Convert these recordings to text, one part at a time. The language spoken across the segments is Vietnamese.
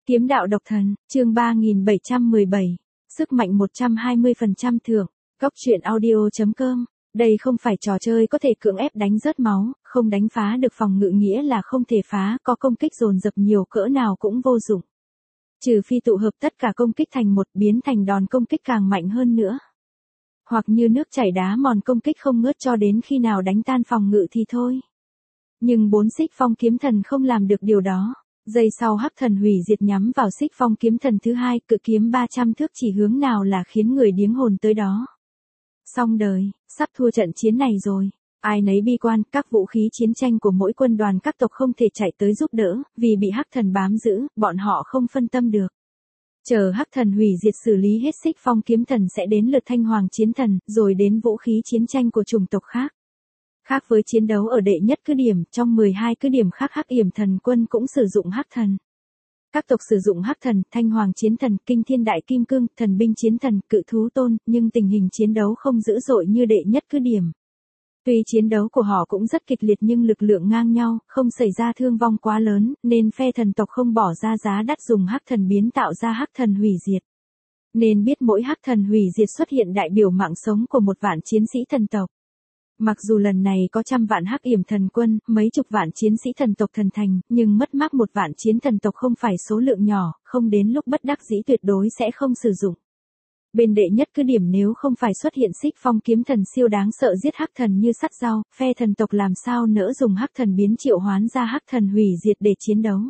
Kiếm đạo độc thần, chương 3717. Sức mạnh 120% thưởng. Góc truyện audio.com. Đây không phải trò chơi có thể cưỡng ép đánh rớt máu, không đánh phá được phòng ngự nghĩa là không thể phá, có công kích dồn dập nhiều cỡ nào cũng vô dụng. Trừ phi tụ hợp tất cả công kích thành một, biến thành đòn công kích càng mạnh hơn nữa. Hoặc như nước chảy đá mòn công kích không ngớt cho đến khi nào đánh tan phòng ngự thì thôi. Nhưng 4 xích phong kiếm thần không làm được điều đó. Giây sau hắc thần hủy diệt nhắm vào xích phong kiếm thần thứ hai, cự kiếm 300 thước chỉ hướng nào là khiến người điếng hồn tới đó. Xong đời, sắp thua trận chiến này rồi. Ai nấy bi quan, các vũ khí chiến tranh của mỗi quân đoàn các tộc không thể chạy tới giúp đỡ, vì bị hắc thần bám giữ, bọn họ không phân tâm được. Chờ hắc thần hủy diệt xử lý hết xích phong kiếm thần sẽ đến lượt thanh hoàng chiến thần, rồi đến vũ khí chiến tranh của chủng tộc khác. Khác với chiến đấu ở đệ nhất cứ điểm, trong 12 cứ điểm khác hắc yểm thần quân cũng sử dụng hắc thần. Các tộc sử dụng hắc thần, thanh hoàng chiến thần, kinh thiên đại kim cương, thần binh chiến thần, cự thú tôn, nhưng tình hình chiến đấu không dữ dội như đệ nhất cứ điểm. Tuy chiến đấu của họ cũng rất kịch liệt nhưng lực lượng ngang nhau, không xảy ra thương vong quá lớn, nên phe thần tộc không bỏ ra giá đắt dùng hắc thần biến tạo ra hắc thần hủy diệt. Nên biết mỗi hắc thần hủy diệt xuất hiện đại biểu mạng sống của một vạn chiến sĩ thần tộc. Mặc dù lần này có trăm vạn hắc yểm thần quân, mấy chục vạn chiến sĩ thần tộc thần thành, nhưng mất mát một vạn chiến thần tộc không phải số lượng nhỏ, không đến lúc bất đắc dĩ tuyệt đối sẽ không sử dụng. Bên đệ nhất cứ điểm nếu không phải xuất hiện xích phong kiếm thần siêu đáng sợ giết hắc thần như sắt dao, phe thần tộc làm sao nỡ dùng hắc thần biến triệu hoán ra hắc thần hủy diệt để chiến đấu.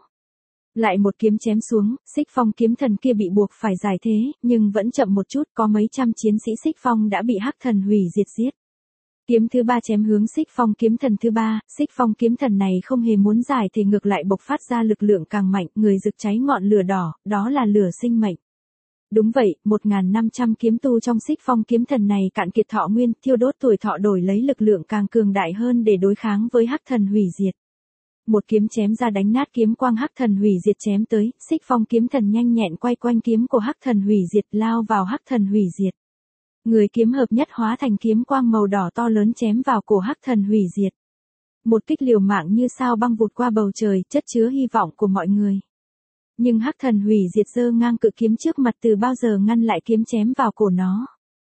Lại một kiếm chém xuống, xích phong kiếm thần kia bị buộc phải giải thế, nhưng vẫn chậm một chút, có mấy trăm chiến sĩ xích phong đã bị hắc thần hủy diệt giết. Kiếm thứ ba chém hướng xích phong kiếm thần thứ ba, xích phong kiếm thần này không hề muốn giải thì ngược lại bộc phát ra lực lượng càng mạnh, người rực cháy ngọn lửa đỏ, đó là lửa sinh mệnh. Đúng vậy, 1.500 kiếm tu trong xích phong kiếm thần này cạn kiệt thọ nguyên, thiêu đốt tuổi thọ đổi lấy lực lượng càng cường đại hơn để đối kháng với hắc thần hủy diệt. Một kiếm chém ra đánh nát kiếm quang hắc thần hủy diệt chém tới, xích phong kiếm thần nhanh nhẹn quay quanh kiếm của hắc thần hủy diệt lao vào hắc thần hủy diệt. Người kiếm hợp nhất hóa thành kiếm quang màu đỏ to lớn chém vào cổ hắc thần hủy diệt. Một kích liều mạng như sao băng vụt qua bầu trời, chất chứa hy vọng của mọi người. Nhưng hắc thần hủy diệt giơ ngang cự kiếm trước mặt từ bao giờ ngăn lại kiếm chém vào cổ nó.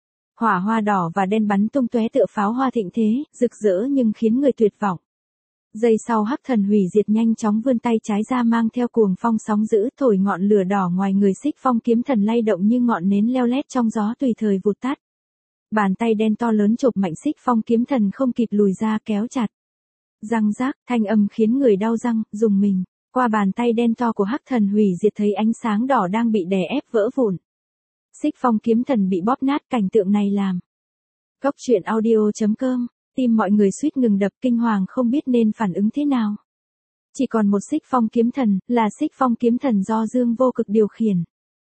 Hỏa hoa đỏ và đen bắn tung tóe tựa pháo hoa thịnh thế, rực rỡ nhưng khiến người tuyệt vọng. Giây sau hắc thần hủy diệt nhanh chóng vươn tay trái ra mang theo cuồng phong sóng dữ thổi ngọn lửa đỏ ngoài người xích phong kiếm thần lay động như ngọn nến leo lét trong gió tùy thời vụt tắt. Bàn tay đen to lớn chộp mạnh xích phong kiếm thần không kịp lùi ra kéo chặt. Răng rác, thanh âm khiến người đau răng, rùng mình. Qua bàn tay đen to của hắc thần hủy diệt thấy ánh sáng đỏ đang bị đè ép vỡ vụn. Xích phong kiếm thần bị bóp nát, cảnh tượng này làm. Góc truyện audio.com, tim mọi người suýt ngừng đập kinh hoàng không biết nên phản ứng thế nào. Chỉ còn một xích phong kiếm thần, là xích phong kiếm thần do Dương Vô Cực điều khiển.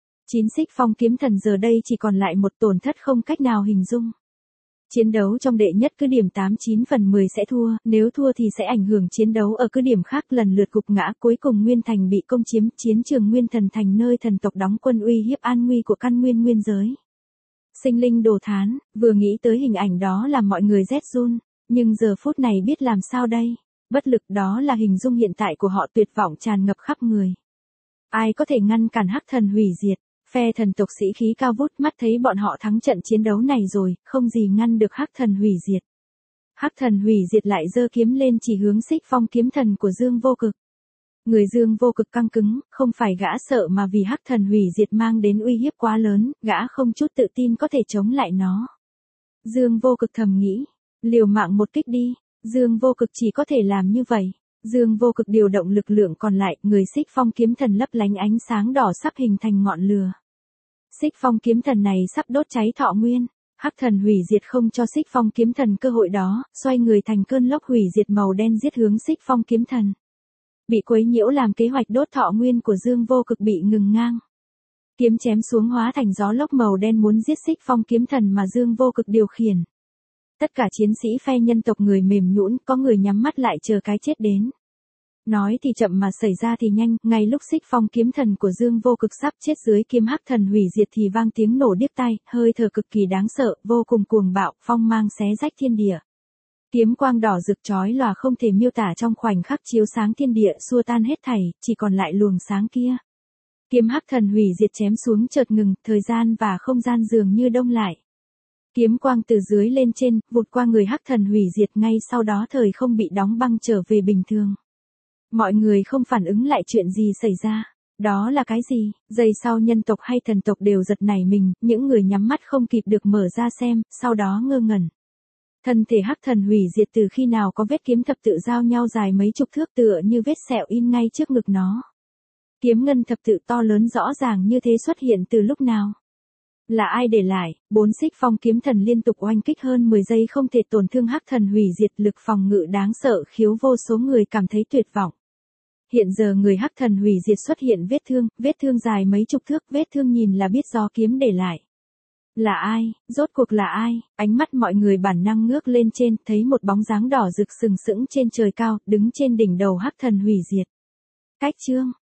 9 xích phong kiếm thần giờ đây chỉ còn lại một tổn thất không cách nào hình dung. Chiến đấu trong đệ nhất cứ điểm 89 phần 10 sẽ thua, nếu thua thì sẽ ảnh hưởng chiến đấu ở cứ điểm khác lần lượt gục ngã, cuối cùng Nguyên Thành bị công chiếm, chiến trường Nguyên Thần Thành nơi thần tộc đóng quân uy hiếp an nguy của căn nguyên nguyên giới. Sinh linh đồ thán, vừa nghĩ tới hình ảnh đó làm mọi người rét run, nhưng giờ phút này biết làm sao đây, bất lực đó là hình dung hiện tại của họ tuyệt vọng tràn ngập khắp người. Ai có thể ngăn cản hắc thần hủy diệt? Phe thần tộc sĩ khí cao vút mắt thấy bọn họ thắng trận chiến đấu này rồi, không gì ngăn được hắc thần hủy diệt. Hắc thần hủy diệt lại giơ kiếm lên chỉ hướng xích phong kiếm thần của Dương Vô Cực. Người Dương Vô Cực căng cứng, không phải gã sợ mà vì hắc thần hủy diệt mang đến uy hiếp quá lớn, gã không chút tự tin có thể chống lại nó. Dương Vô Cực thầm nghĩ, liều mạng một kích đi, Dương Vô Cực chỉ có thể làm như vậy. Dương Vô Cực điều động lực lượng còn lại, người xích phong kiếm thần lấp lánh ánh sáng đỏ sắp hình thành ngọn lửa. Xích phong kiếm thần này sắp đốt cháy thọ nguyên, hắc thần hủy diệt không cho xích phong kiếm thần cơ hội đó, xoay người thành cơn lốc hủy diệt màu đen giết hướng xích phong kiếm thần. Bị quấy nhiễu làm kế hoạch đốt thọ nguyên của Dương Vô Cực bị ngừng ngang. Kiếm chém xuống hóa thành gió lốc màu đen muốn giết xích phong kiếm thần mà Dương Vô Cực điều khiển. Tất cả chiến sĩ phe nhân tộc người mềm nhũn, có người nhắm mắt lại chờ cái chết đến. Nói thì chậm mà xảy ra thì nhanh, ngay lúc xích phong kiếm thần của Dương Vô Cực sắp chết dưới kiếm hắc thần hủy diệt thì vang tiếng nổ điếc tai, hơi thở cực kỳ đáng sợ, vô cùng cuồng bạo, phong mang xé rách thiên địa. Kiếm quang đỏ rực chói lòa không thể miêu tả trong khoảnh khắc chiếu sáng thiên địa xua tan hết thảy, chỉ còn lại luồng sáng kia. Kiếm hắc thần hủy diệt chém xuống chợt ngừng, thời gian và không gian dường như đông lại. Kiếm quang từ dưới lên trên, vụt qua người hắc thần hủy diệt, ngay sau đó thời không bị đóng băng trở về bình thường. Mọi người không phản ứng lại chuyện gì xảy ra. Đó là cái gì? Giây sau nhân tộc hay thần tộc đều giật nảy mình, những người nhắm mắt không kịp được mở ra xem, sau đó ngơ ngẩn. Thân thể hắc thần hủy diệt từ khi nào có vết kiếm thập tự giao nhau dài mấy chục thước tựa như vết sẹo in ngay trước ngực nó. Kiếm ngân thập tự to lớn rõ ràng như thế xuất hiện từ lúc nào? Là ai để lại? 4 xích phong kiếm thần liên tục oanh kích hơn 10 giây không thể tổn thương hắc thần hủy diệt, lực phòng ngự đáng sợ khiếu vô số người cảm thấy tuyệt vọng. Hiện giờ người hắc thần hủy diệt xuất hiện vết thương dài mấy chục thước, vết thương nhìn là biết do kiếm để lại. Là ai? Rốt cuộc là ai? Ánh mắt mọi người bản năng ngước lên trên, thấy một bóng dáng đỏ rực sừng sững trên trời cao, đứng trên đỉnh đầu hắc thần hủy diệt. Cách chương